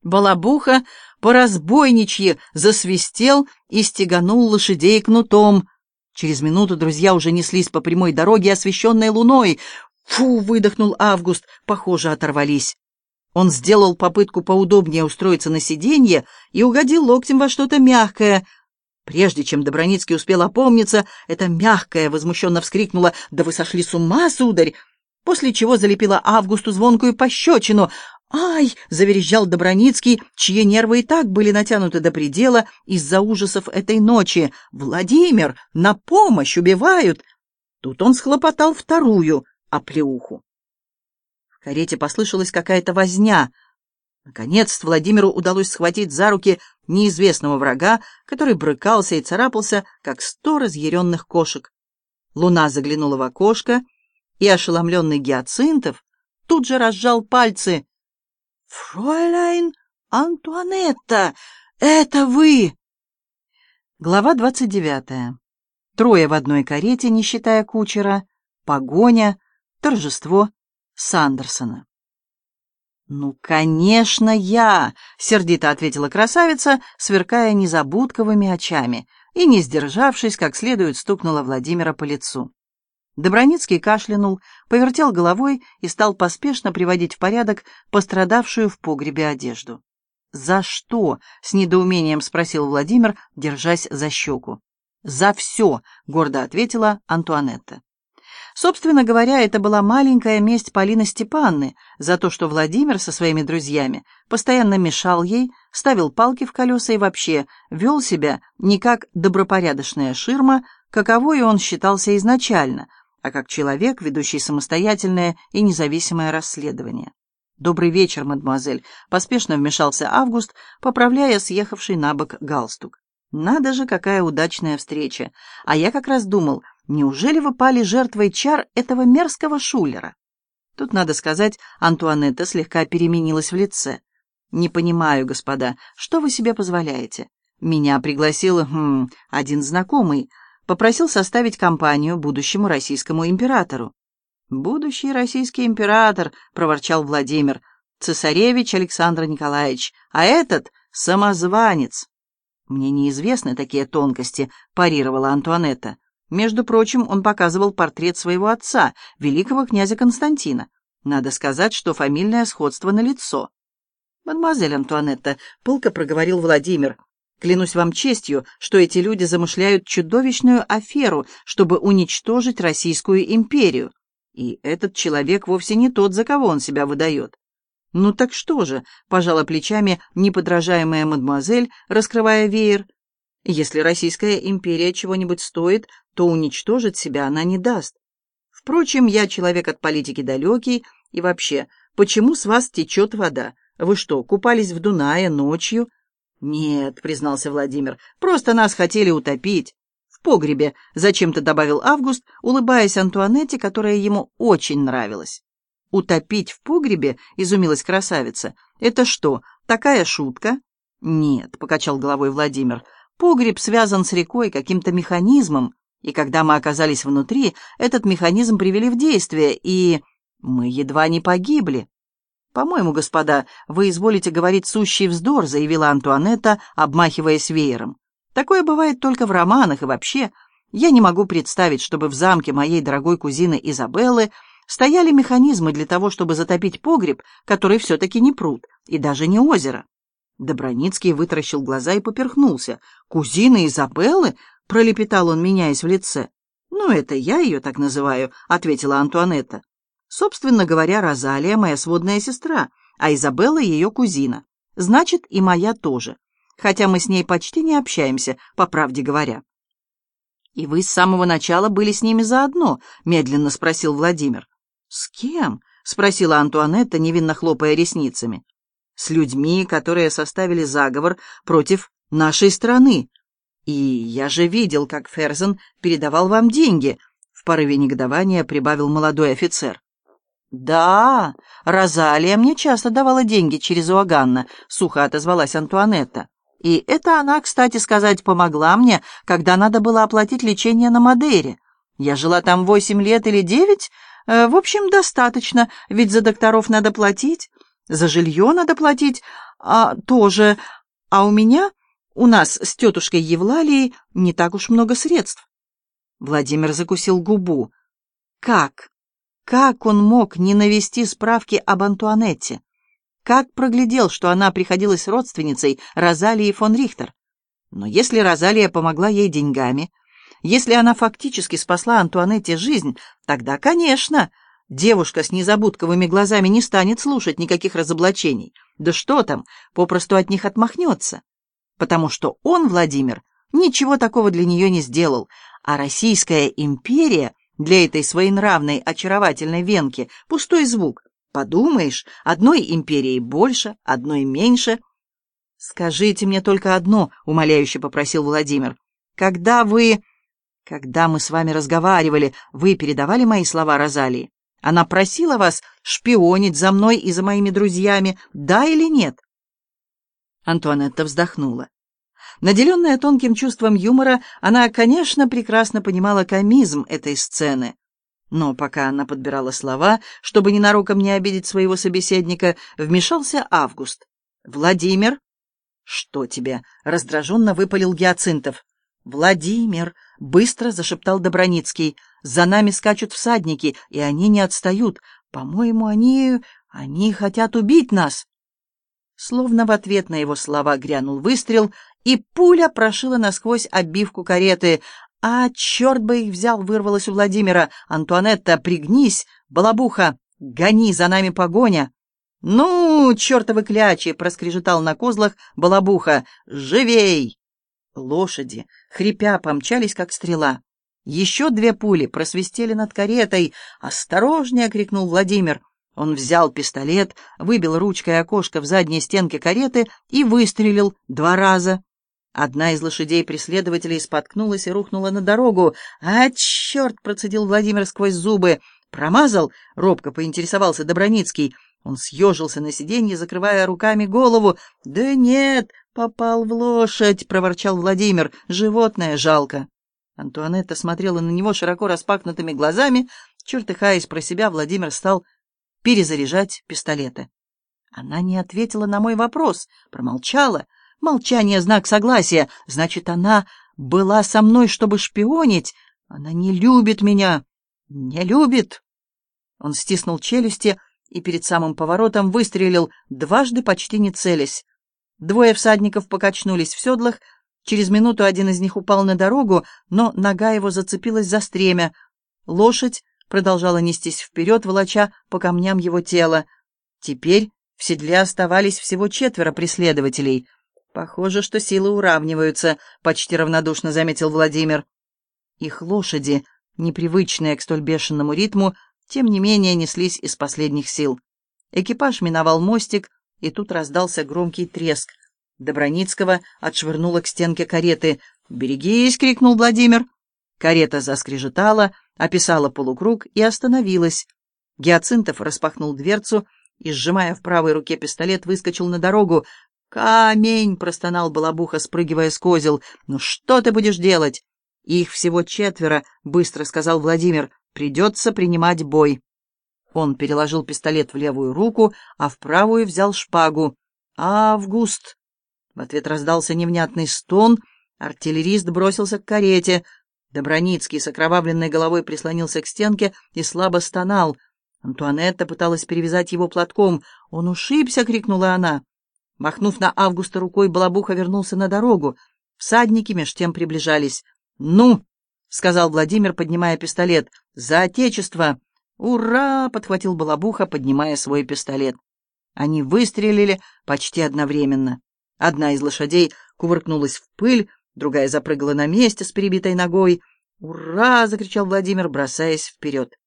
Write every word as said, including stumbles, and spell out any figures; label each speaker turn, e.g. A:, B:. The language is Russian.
A: Балабуха по-разбойничьи засвистел и стеганул лошадей кнутом. Через минуту друзья уже неслись по прямой дороге, освещенной луной. «Фу!» — выдохнул Август. Похоже, оторвались. Он сделал попытку поудобнее устроиться на сиденье и угодил локтем во что-то мягкое. Прежде чем Доброницкий успел опомниться, это мягкое возмущенно вскрикнуло: «Да вы сошли с ума, сударь!» После чего залепила Августу звонкую пощечину. «Ай!» — заверещал Доброницкий, чьи нервы и так были натянуты до предела из-за ужасов этой ночи. «Владимир! На помощь! Убивают!» Тут он схлопотал вторую оплеуху. В карете послышалась какая-то возня. Наконец Владимиру удалось схватить за руки неизвестного врага, который брыкался и царапался, как сто разъяренных кошек. Луна заглянула в окошко, и ошеломленный Гиацинтов тут же разжал пальцы. «Фройляйн Антуанетта, это вы!» Глава двадцать девятая. Трое в одной карете, не считая кучера, погоня, торжество Сандерсона. «Ну, конечно, я!» — сердито ответила красавица, сверкая незабудковыми очами, и, не сдержавшись, как следует стукнула Владимира по лицу. Доброницкий кашлянул, повертел головой и стал поспешно приводить в порядок пострадавшую в погребе одежду. «За что?» — с недоумением спросил Владимир, держась за щеку. «За все!» — гордо ответила Антуанетта. Собственно говоря, это была маленькая месть Полины Степанны за то, что Владимир со своими друзьями постоянно мешал ей, ставил палки в колеса и вообще вел себя не как добропорядочная ширма, каковой он считался изначально, а как человек, ведущий самостоятельное и независимое расследование. «Добрый вечер, мадемуазель», — поспешно вмешался Август, поправляя съехавший на бок галстук. «Надо же, какая удачная встреча! А я как раз думал, неужели вы пали жертвой чар этого мерзкого шулера?» Тут, надо сказать, Антуанетта слегка переменилась в лице. «Не понимаю, господа, что вы себе позволяете? Меня пригласил хм, один знакомый, попросил составить компанию будущему российскому императору». «Будущий российский император», — проворчал Владимир, — «цесаревич Александр Николаевич, а этот — самозванец». «Мне неизвестны такие тонкости», — парировала Антуанетта. «Между прочим, он показывал портрет своего отца, великого князя Константина. Надо сказать, что фамильное сходство налицо». «Мадемуазель Антуанетта», — пылко проговорил Владимир, — «клянусь вам честью, что эти люди замышляют чудовищную аферу, чтобы уничтожить Российскую империю. И этот человек вовсе не тот, за кого он себя выдает». «Ну так что же?» — пожала плечами неподражаемая мадемуазель, раскрывая веер. «Если Российская империя чего-нибудь стоит, то уничтожить себя она не даст. Впрочем, я человек от политики далекий, и вообще, почему с вас течет вода? Вы что, купались в Дунае ночью?» «Нет», — признался Владимир, — «просто нас хотели утопить». «В погребе», — зачем-то добавил Август, улыбаясь Антуанетте, которая ему очень нравилась. «Утопить в погребе?» — изумилась красавица. «Это что, такая шутка?» «Нет», — покачал головой Владимир, — «погреб связан с рекой каким-то механизмом, и когда мы оказались внутри, этот механизм привели в действие, и мы едва не погибли». «По-моему, господа, вы изволите говорить сущий вздор», — заявила Антуанетта, обмахиваясь веером. «Такое бывает только в романах, и вообще я не могу представить, чтобы в замке моей дорогой кузины Изабеллы стояли механизмы для того, чтобы затопить погреб, который все-таки не пруд и даже не озеро». Доброницкий вытаращил глаза и поперхнулся. «Кузина Изабеллы?» — пролепетал он, меняясь в лице. «Ну, это я ее так называю», — ответила Антуанетта. «Собственно говоря, Розалия — моя сводная сестра, а Изабелла — ее кузина. Значит, и моя тоже, хотя мы с ней почти не общаемся, по правде говоря». «И вы с самого начала были с ними заодно?» — медленно спросил Владимир. «С кем?» — спросила Антуанетта, невинно хлопая ресницами. «С людьми, которые составили заговор против нашей страны. И я же видел, как Ферзен передавал вам деньги», — в порыве негодования прибавил молодой офицер. «Да, Розалия мне часто давала деньги через Иоганна», — сухо отозвалась Антуанетта. «И это она, кстати сказать, помогла мне, когда надо было оплатить лечение на Мадейре. Я жила там восемь лет или девять. В общем, достаточно, ведь за докторов надо платить. За жилье надо платить, а тоже. А у меня, у нас с тетушкой Евлалией не так уж много средств. Владимир закусил губу. Как? Как он мог не навести справки об Антуанетте? Как проглядел, что она приходилась родственницей Розалии фон Рихтер? Но если Розалия помогла ей деньгами, если она фактически спасла Антуанетте жизнь, тогда, конечно, девушка с незабудковыми глазами не станет слушать никаких разоблачений. Да что там, попросту от них отмахнется. Потому что он, Владимир, ничего такого для нее не сделал, а Российская империя для этой своенравной очаровательной венки — пустой звук. Подумаешь, одной империи больше, одной меньше. «Скажите мне только одно», — умоляюще попросил Владимир. «Когда вы... Когда мы с вами разговаривали, вы передавали мои слова Розалии? Она просила вас шпионить за мной и за моими друзьями, да или нет?» Антуанетта вздохнула. Наделенная тонким чувством юмора, она, конечно, прекрасно понимала комизм этой сцены. Но пока она подбирала слова, чтобы ненароком не обидеть своего собеседника, вмешался Август. «Владимир!» «Что тебе?» — раздраженно выпалил Гиацинтов. «Владимир!» — быстро зашептал Доброницкий. «За нами скачут всадники, и они не отстают. По-моему, они... они хотят убить нас!» Словно в ответ на его слова грянул выстрел, и пуля прошила насквозь обивку кареты. «А, черт бы их взял!» — вырвалось у Владимира. «Антуанетта, пригнись! Балабуха, гони, за нами погоня!» «Ну, чертовы клячи!» — проскрежетал на козлах Балабуха. «Живей!» Лошади, хрипя, помчались, как стрела. Еще две пули просвистели над каретой. «Осторожнее!» — крикнул Владимир. Он взял пистолет, выбил ручкой окошко в задней стенке кареты и выстрелил два раза. Одна из лошадей преследователей споткнулась и рухнула на дорогу. «А, черт!» — процедил Владимир сквозь зубы. «Промазал?» — робко поинтересовался Доброницкий. Он съежился на сиденье, закрывая руками голову. «Да нет, попал в лошадь!» — проворчал Владимир. «Животное жалко!» Антуанетта смотрела на него широко распахнутыми глазами. Чертыхаясь про себя, Владимир стал перезаряжать пистолеты. Она не ответила на мой вопрос, промолчала. Молчание — знак согласия. Значит, она была со мной, чтобы шпионить. Она не любит меня. Не любит. Он стиснул челюсти и перед самым поворотом выстрелил, дважды почти не целясь. Двое всадников покачнулись в седлах. Через минуту один из них упал на дорогу, но нога его зацепилась за стремя. Лошадь продолжала нестись вперед, волоча по камням его тела. Теперь в седле оставались всего четверо преследователей. «Похоже, что силы уравниваются», — почти равнодушно заметил Владимир. Их лошади, непривычные к столь бешеному ритму, тем не менее неслись из последних сил. Экипаж миновал мостик, и тут раздался громкий треск. Доброницкого отшвырнуло к стенке кареты. «Берегись!» — крикнул Владимир. Карета заскрежетала, описала полукруг и остановилась. Гиацинтов распахнул дверцу и, сжимая в правой руке пистолет, выскочил на дорогу. «Камень!» — простонал Балабуха, спрыгивая с козел. «Ну что ты будешь делать?» «Их всего четверо», — быстро сказал Владимир. «Придется принимать бой». Он переложил пистолет в левую руку, а в правую взял шпагу. «Август!» В ответ раздался невнятный стон. Артиллерист бросился к карете. Доброницкий с окровавленной головой прислонился к стенке и слабо стонал. Антуанетта пыталась перевязать его платком. «Он ушибся!» — крикнула она. Махнув на Августа рукой, Балабуха вернулся на дорогу. Всадники меж тем приближались. «Ну!» — сказал Владимир, поднимая пистолет. «За отечество!» «Ура!» — подхватил Балабуха, поднимая свой пистолет. Они выстрелили почти одновременно. Одна из лошадей кувыркнулась в пыль, другая запрыгала на месте с перебитой ногой. «Ура!» — закричал Владимир, бросаясь вперед.